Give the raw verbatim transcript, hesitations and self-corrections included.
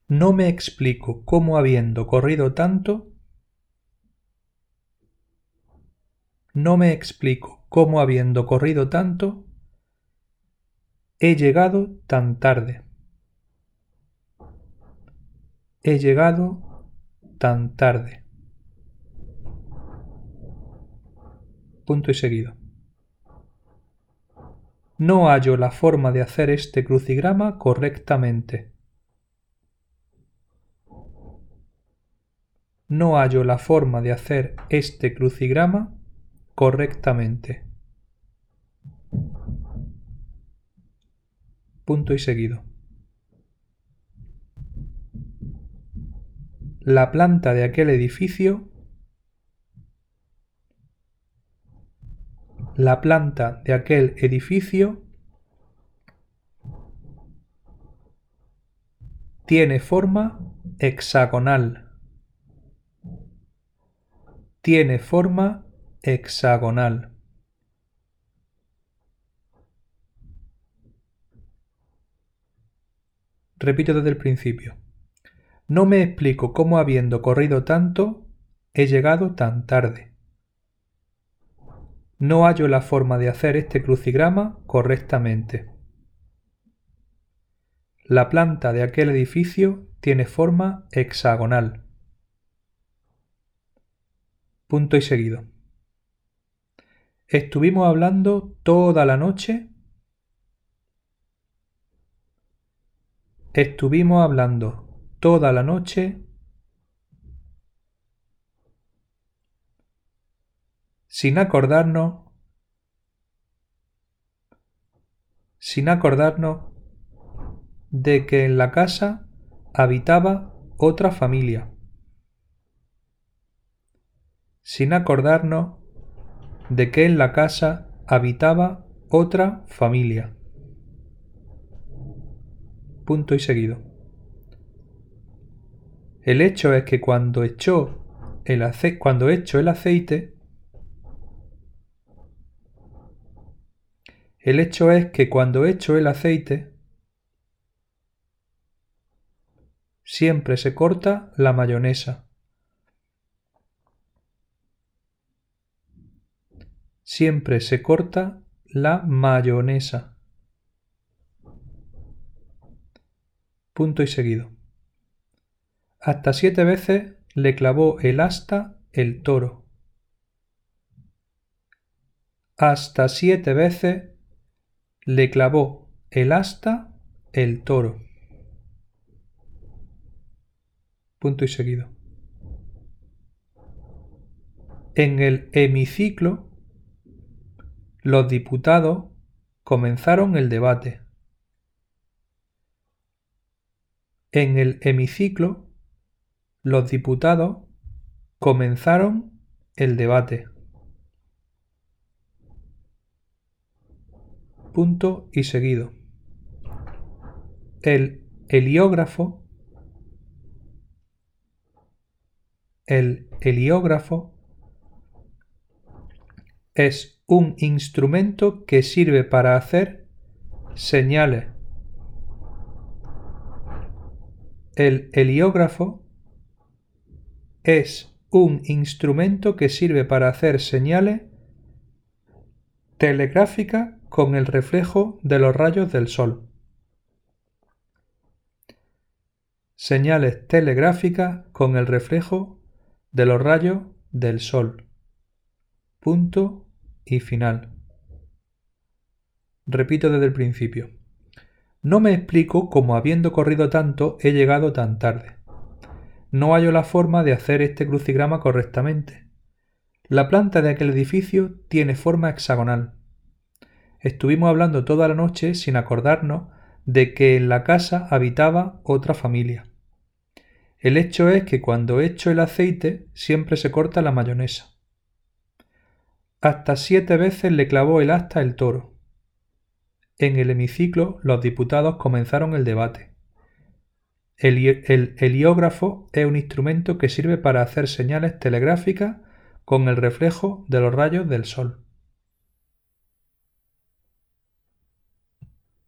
No me explico cómo habiendo corrido tanto, no me explico cómo habiendo corrido tanto, he llegado tan tarde. He llegado tan tarde. Punto y seguido. No hallo la forma de hacer este crucigrama correctamente. No hallo la forma de hacer este crucigrama correctamente. Punto y seguido. La planta de aquel edificio, la planta de aquel edificio tiene forma hexagonal. Tiene forma hexagonal. Repito desde el principio. No me explico cómo habiendo corrido tanto, he llegado tan tarde. No hallo la forma de hacer este crucigrama correctamente. La planta de aquel edificio tiene forma hexagonal. Punto y seguido. Estuvimos hablando toda la noche. Estuvimos hablando toda la noche sin acordarnos, sin acordarnos de que en la casa habitaba otra familia. Sin acordarnos de que en la casa habitaba otra familia. Punto y seguido. El hecho es que cuando echó el aceite, cuando echo el aceite, el hecho es que cuando echo el aceite, siempre se corta la mayonesa. Siempre se corta la mayonesa. Punto y seguido. Hasta siete veces le clavó el asta el toro. Hasta siete veces le clavó el asta el toro. Punto y seguido. En el hemiciclo, los diputados comenzaron el debate. En el hemiciclo, los diputados comenzaron el debate. Punto y seguido. El heliógrafo, el heliógrafo es un instrumento que sirve para hacer señales. El heliógrafo es un instrumento que sirve para hacer señales telegráficas con el reflejo de los rayos del sol. Señales telegráficas con el reflejo de los rayos del sol. Punto y final. Repito desde el principio. No me explico cómo habiendo corrido tanto he llegado tan tarde. No hallo la forma de hacer este crucigrama correctamente. La planta de aquel edificio tiene forma hexagonal. Estuvimos hablando toda la noche sin acordarnos de que en la casa habitaba otra familia. El hecho es que cuando echo el aceite siempre se corta la mayonesa. Hasta siete veces le clavó el asta el toro. En el hemiciclo los diputados comenzaron el debate. El, el heliógrafo es un instrumento que sirve para hacer señales telegráficas con el reflejo de los rayos del sol.